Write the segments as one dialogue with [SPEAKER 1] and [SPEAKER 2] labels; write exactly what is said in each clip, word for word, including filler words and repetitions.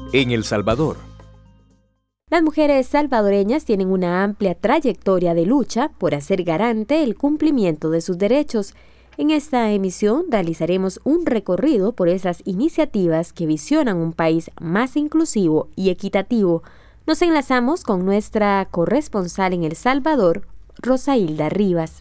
[SPEAKER 1] en El Salvador.
[SPEAKER 2] Las mujeres salvadoreñas tienen una amplia trayectoria de lucha por hacer garante el cumplimiento de sus derechos. En esta emisión realizaremos un recorrido por esas iniciativas que visionan un país más inclusivo y equitativo. Nos enlazamos con nuestra corresponsal en El Salvador, Rosailda Rivas.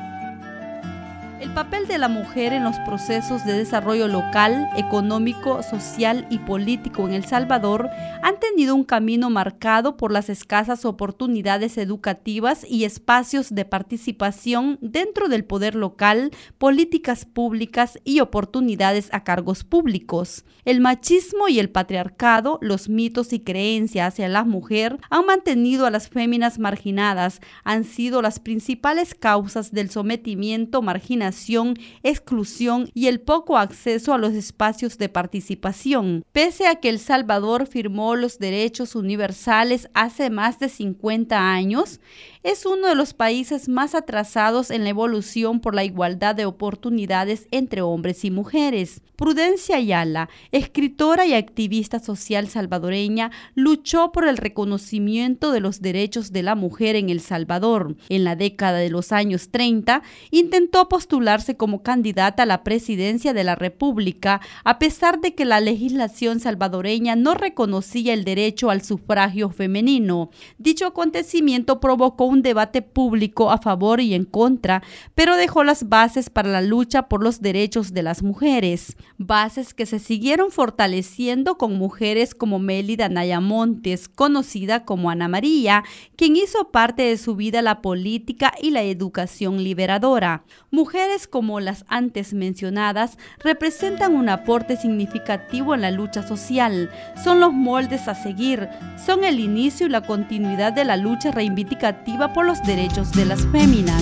[SPEAKER 3] El papel de la mujer en los procesos de desarrollo local, económico, social y político en El Salvador han tenido un camino marcado por las escasas oportunidades educativas y espacios de participación dentro del poder local, políticas públicas y oportunidades a cargos públicos. El machismo y el patriarcado, los mitos y creencias hacia la mujer han mantenido a las féminas marginadas, han sido las principales causas del sometimiento, marginación, exclusión y el poco acceso a los espacios de participación. Pese a que El Salvador firmó los derechos universales hace más de cincuenta años, es uno de los países más atrasados en la evolución por la igualdad de oportunidades entre hombres y mujeres. Prudencia Ayala, escritora y activista social salvadoreña, luchó por el reconocimiento de los derechos de la mujer en El Salvador. En la década de los años treinta, intentó postularse como candidata a la presidencia de la República, a pesar de que la legislación salvadoreña no reconocía el derecho al sufragio femenino. Dicho acontecimiento provocó un debate público a favor y en contra, pero dejó las bases para la lucha por los derechos de las mujeres. Bases que se siguieron fortaleciendo con mujeres como Mélida Anaya Montes, conocida como Ana María, quien hizo parte de su vida la política y la educación liberadora. Mujeres como las antes mencionadas representan un aporte significativo en la lucha social, son los moldes a seguir, son el inicio y la continuidad de la lucha reivindicativa por los derechos de las féminas.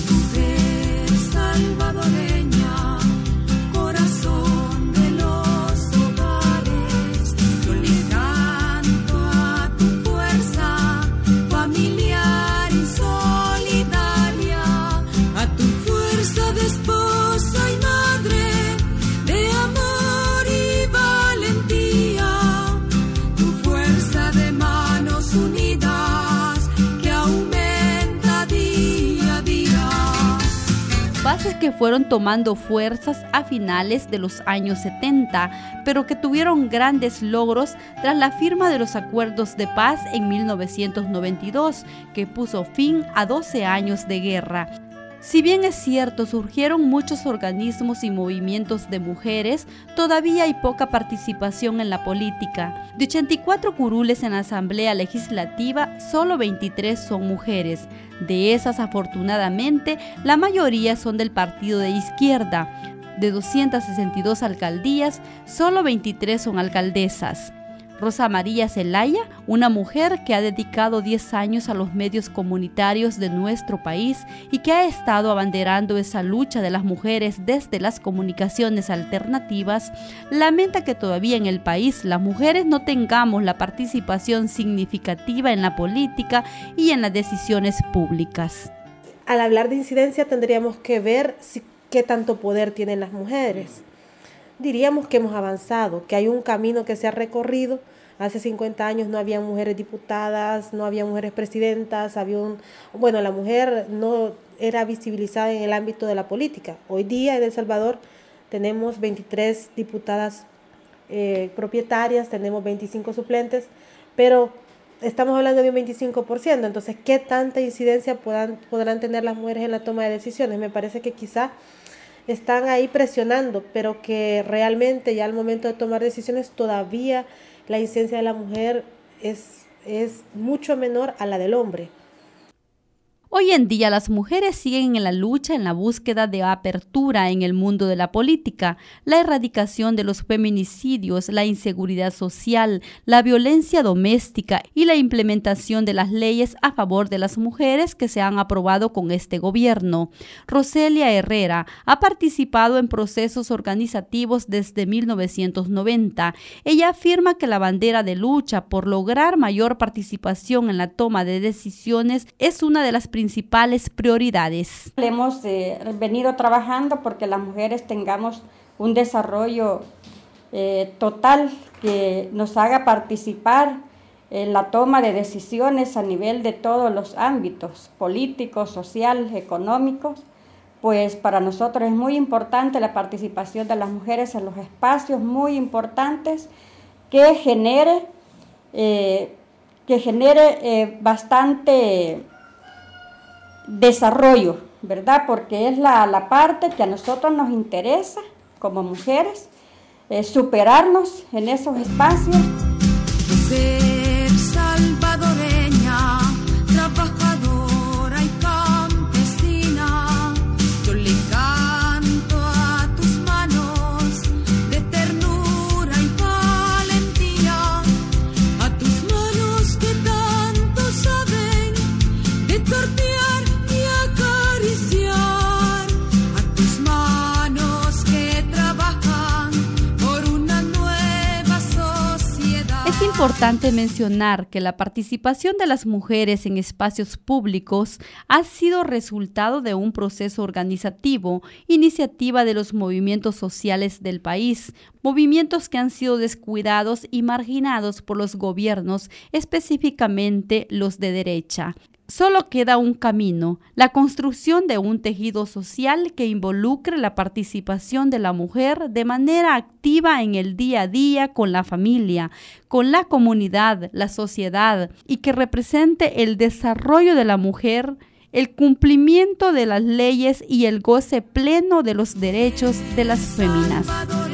[SPEAKER 3] Bases que fueron tomando fuerzas a finales de los años setenta, pero que tuvieron grandes logros tras la firma de los acuerdos de paz en mil novecientos noventa y dos, que puso fin a doce años de guerra. Si bien es cierto, surgieron muchos organismos y movimientos de mujeres, todavía hay poca participación en la política. De ochenta y cuatro curules en la Asamblea Legislativa, solo veintitrés son mujeres. De esas, afortunadamente, la mayoría son del partido de izquierda. De doscientas sesenta y dos alcaldías, solo veintitrés son alcaldesas. Rosa María Zelaya, una mujer que ha dedicado diez años a los medios comunitarios de nuestro país y que ha estado abanderando esa lucha de las mujeres desde las comunicaciones alternativas, lamenta que todavía en el país las mujeres no tengamos la participación significativa en la política y en las decisiones públicas.
[SPEAKER 4] Al hablar de incidencia tendríamos que ver si, qué tanto poder tienen las mujeres. Diríamos que hemos avanzado, que hay un camino que se ha recorrido. Hace cincuenta años no había mujeres diputadas, no había mujeres presidentas, había un, bueno, la mujer no era visibilizada en el ámbito de la política. Hoy día en El Salvador tenemos veintitrés diputadas eh, propietarias, tenemos veinticinco suplentes, pero estamos hablando de un veinticinco por ciento. Entonces, ¿qué tanta incidencia podrán, podrán tener las mujeres en la toma de decisiones? Me parece que quizá están ahí presionando, pero que realmente ya al momento de tomar decisiones todavía la incidencia de la mujer es, es mucho menor a la del hombre.
[SPEAKER 3] Hoy en día las mujeres siguen en la lucha en la búsqueda de apertura en el mundo de la política, la erradicación de los feminicidios, la inseguridad social, la violencia doméstica y la implementación de las leyes a favor de las mujeres que se han aprobado con este gobierno. Roselia Herrera ha participado en procesos organizativos desde mil novecientos noventa. Ella afirma que la bandera de lucha por lograr mayor participación en la toma de decisiones es una de las principales principales prioridades.
[SPEAKER 5] Hemos eh, venido trabajando porque las mujeres tengamos un desarrollo
[SPEAKER 1] eh, total que nos haga participar en la toma de decisiones a nivel de todos los ámbitos, políticos, sociales, económicos, pues para nosotros es muy importante la participación de las mujeres en los espacios muy importantes que genere, eh, que genere eh, bastante desarrollo, ¿verdad? Porque es la, la parte que a nosotros nos interesa como mujeres, eh, superarnos en esos espacios.
[SPEAKER 5] Mujer salvadoreña, trabajadora y campesina, yo le canto a tus manos de ternura y valentía, a tus manos que tanto saben de tortear y acariciar, a tus manos que trabajan por una nueva sociedad.
[SPEAKER 3] Es importante mencionar que la participación de las mujeres en espacios públicos ha sido resultado de un proceso organizativo, iniciativa de los movimientos sociales del país, movimientos que han sido descuidados y marginados por los gobiernos, específicamente los de derecha. Solo queda un camino, la construcción de un tejido social que involucre la participación de la mujer de manera activa en el día a día con la familia, con la comunidad, la sociedad, y que represente el desarrollo de la mujer, el cumplimiento de las leyes y el goce pleno de los derechos de las féminas.